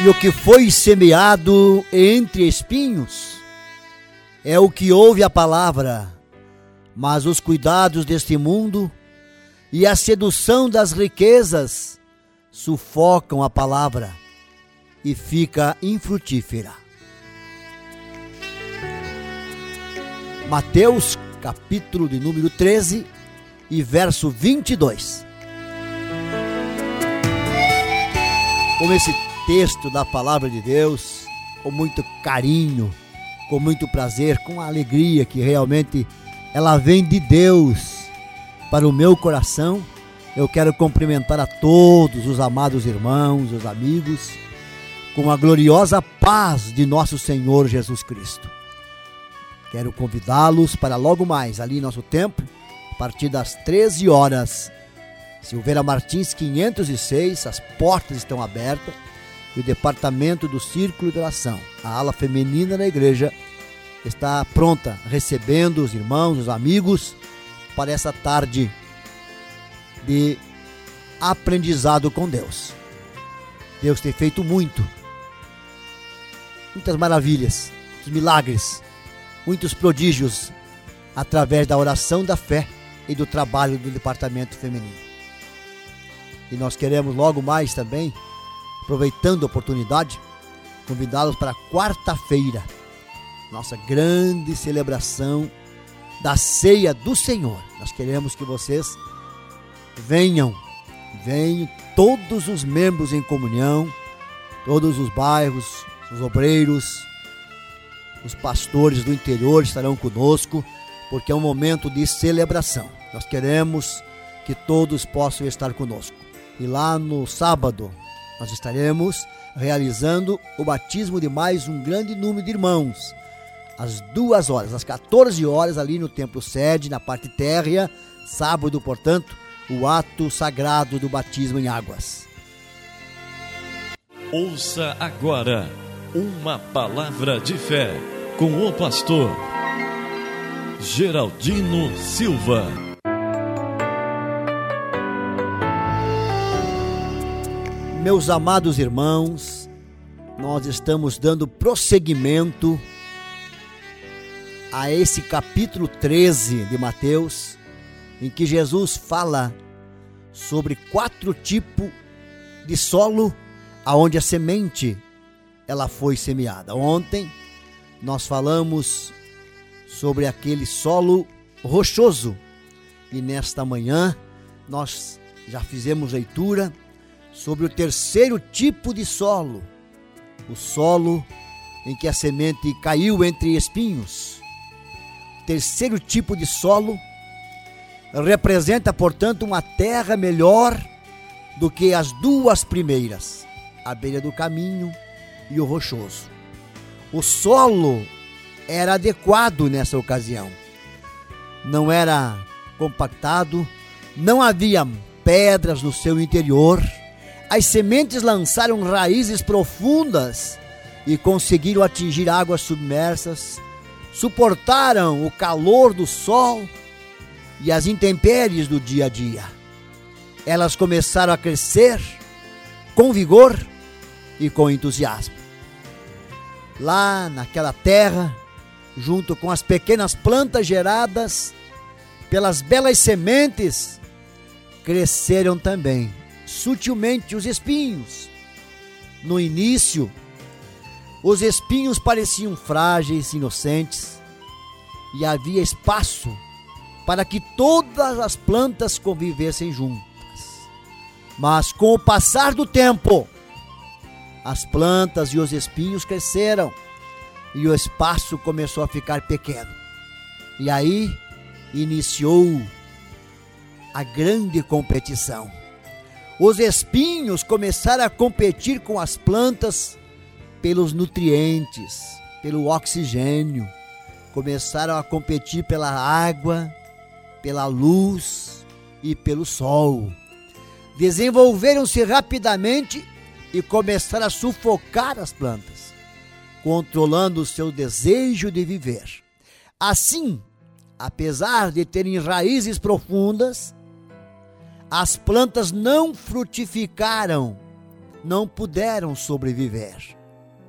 E o que foi semeado entre espinhos é o que ouve a palavra, mas os cuidados deste mundo e a sedução das riquezas sufocam a palavra e fica infrutífera. Mateus, capítulo de número 13 e verso 22. Com esse texto da palavra de Deus, com muito carinho, com muito prazer, com a alegria que realmente ela vem de Deus para o meu coração, eu quero cumprimentar a todos os amados irmãos, os amigos, com a gloriosa paz de nosso Senhor Jesus Cristo. Quero convidá-los para logo mais, ali em nosso templo, a partir das 13 horas, Silveira Martins 506, as portas estão abertas, e o departamento do Círculo de Oração, a ala feminina da igreja, está pronta, recebendo os irmãos, os amigos, para essa tarde de aprendizado com Deus. Deus tem feito muitas maravilhas, muitos milagres, muitos prodígios, através da oração da fé e do trabalho do departamento feminino. E nós queremos logo mais também, aproveitando a oportunidade, convidá-los para quarta-feira, nossa grande celebração da Ceia do Senhor. Nós queremos que vocês venham todos os membros em comunhão, todos os bairros, os obreiros, os pastores do interior estarão conosco, porque é um momento de celebração. Nós queremos que todos possam estar conosco. E lá no sábado, nós estaremos realizando o batismo de mais um grande número de irmãos, às 2 horas, às 14 horas, ali no templo sede, na parte térrea, sábado, portanto, o ato sagrado do batismo em águas. Ouça agora uma palavra de fé com o pastor Geraldino Silva. Meus amados irmãos, nós estamos dando prosseguimento a esse capítulo 13 de Mateus, em que Jesus fala sobre 4 tipos de solo aonde a semente ela foi semeada. Ontem nós falamos sobre aquele solo rochoso e nesta manhã nós já fizemos leitura sobre o 3º tipo de solo, o solo em que a semente caiu entre espinhos. O 3º tipo de solo representa, portanto, uma terra melhor do que as 2 primeiras, a beira do caminho e o rochoso. O solo era adequado nessa ocasião, não era compactado, não havia pedras no seu interior. As sementes lançaram raízes profundas e conseguiram atingir águas submersas, suportaram o calor do sol e as intempéries do dia a dia. Elas começaram a crescer com vigor e com entusiasmo. Lá naquela terra, junto com as pequenas plantas geradas pelas belas sementes, cresceram também sutilmente os espinhos. No início, os espinhos pareciam frágeis, inocentes, e havia espaço para que todas as plantas convivessem juntas. Mas com o passar do tempo, as plantas e os espinhos cresceram e o espaço começou a ficar pequeno. E aí iniciou a grande competição. Os espinhos começaram a competir com as plantas pelos nutrientes, pelo oxigênio, começaram a competir pela água, pela luz e pelo sol. Desenvolveram-se rapidamente e começaram a sufocar as plantas, controlando o seu desejo de viver. Assim, apesar de terem raízes profundas, as plantas não frutificaram não puderam sobreviver.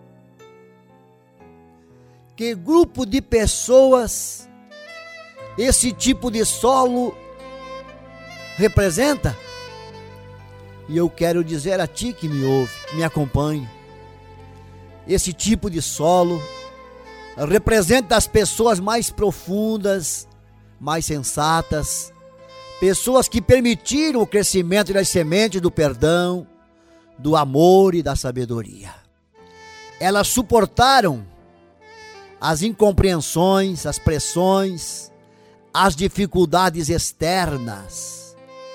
Que grupo de pessoas esse tipo de solo representa? E eu quero dizer a ti que me ouve, me acompanhe. Esse tipo de solo representa as pessoas mais profundas, mais sensatas, pessoas que permitiram o crescimento das sementes do perdão, do amor e da sabedoria. Elas suportaram as incompreensões, as pressões, as dificuldades externas.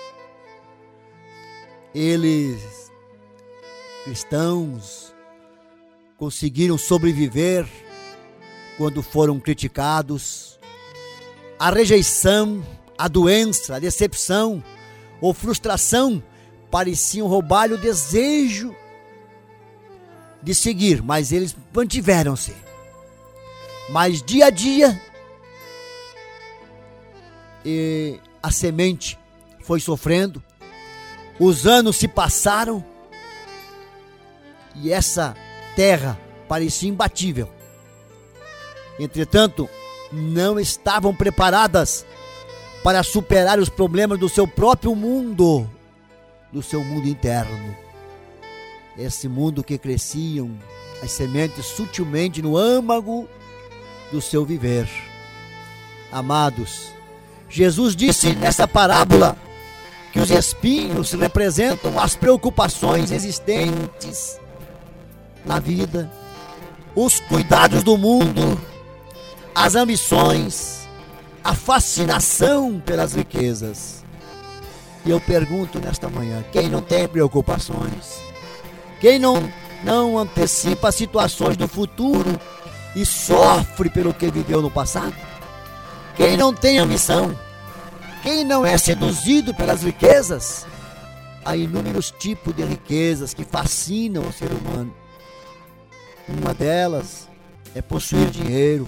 Eles, cristãos, conseguiram sobreviver quando foram criticados. A rejeição, a doença, a decepção ou frustração pareciam roubar-lhe o desejo de seguir, mas eles mantiveram-se. Mas dia a dia, a semente foi sofrendo, os anos se passaram e essa terra parecia imbatível. Entretanto, não estavam preparadas para superar os problemas do seu próprio mundo, do seu mundo interno. Esse mundo que cresciam as sementes sutilmente no âmago do seu viver. Amados, Jesus disse nessa parábola que os espinhos representam as preocupações existentes na vida, os cuidados do mundo, as ambições, a fascinação pelas riquezas. E eu pergunto nesta manhã, quem não tem preocupações? Quem não antecipa situações do futuro e sofre pelo que viveu no passado? Quem não tem ambição? Quem não é seduzido pelas riquezas? Há inúmeros tipos de riquezas que fascinam o ser humano. Uma delas é possuir dinheiro.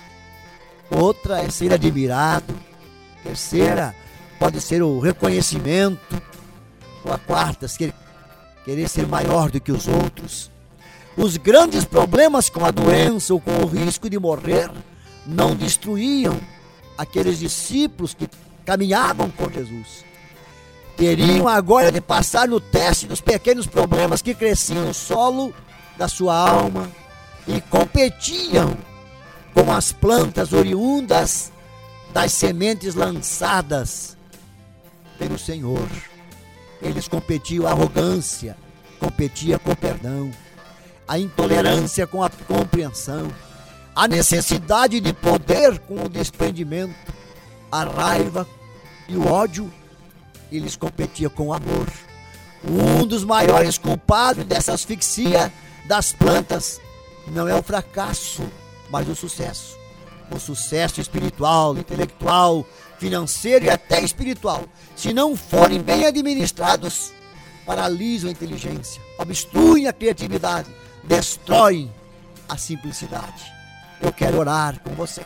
Outra é ser admirado. Terceira pode ser o reconhecimento. Ou a quarta, querer ser maior do que os outros. Os grandes problemas com a doença ou com o risco de morrer não destruíam aqueles discípulos que caminhavam com Jesus. Teriam agora de passar no teste dos pequenos problemas que cresciam no solo da sua alma e competiam com as plantas oriundas das sementes lançadas pelo Senhor. Eles competiam a arrogância, competia com o perdão, a intolerância com a compreensão, a necessidade de poder com o desprendimento, a raiva e o ódio. Eles competiam com o amor. Um dos maiores culpados dessa asfixia das plantas não é o fracasso, mas o sucesso. O sucesso espiritual, intelectual, financeiro e até espiritual, se não forem bem administrados, paralisam a inteligência, obstruem a criatividade, destroem a simplicidade. Eu quero orar com você.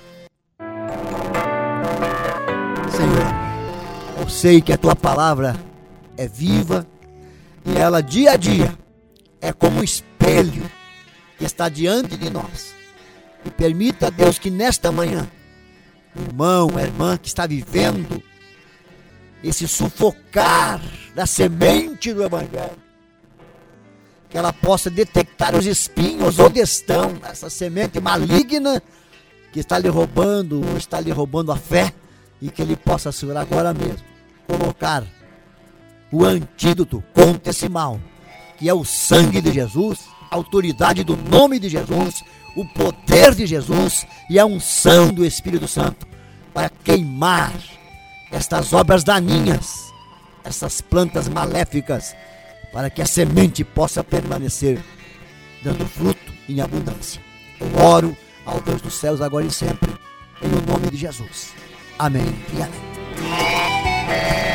Senhor, eu sei que a Tua palavra é viva e ela dia a dia é como um espelho que está diante de nós. E permita, Deus, que nesta manhã, o irmão, a irmã que está vivendo esse sufocar da semente do Evangelho, que ela possa detectar os espinhos onde estão, essa semente maligna que está lhe roubando a fé, e que ele possa, Senhor, agora mesmo, colocar o antídoto contra esse mal, que é o sangue de Jesus, a autoridade do nome de Jesus, o poder de Jesus e a unção do Espírito Santo, para queimar estas obras daninhas, essas plantas maléficas, para que a semente possa permanecer dando fruto em abundância. Eu oro ao Deus dos céus agora e sempre, em nome de Jesus. Amém e amém.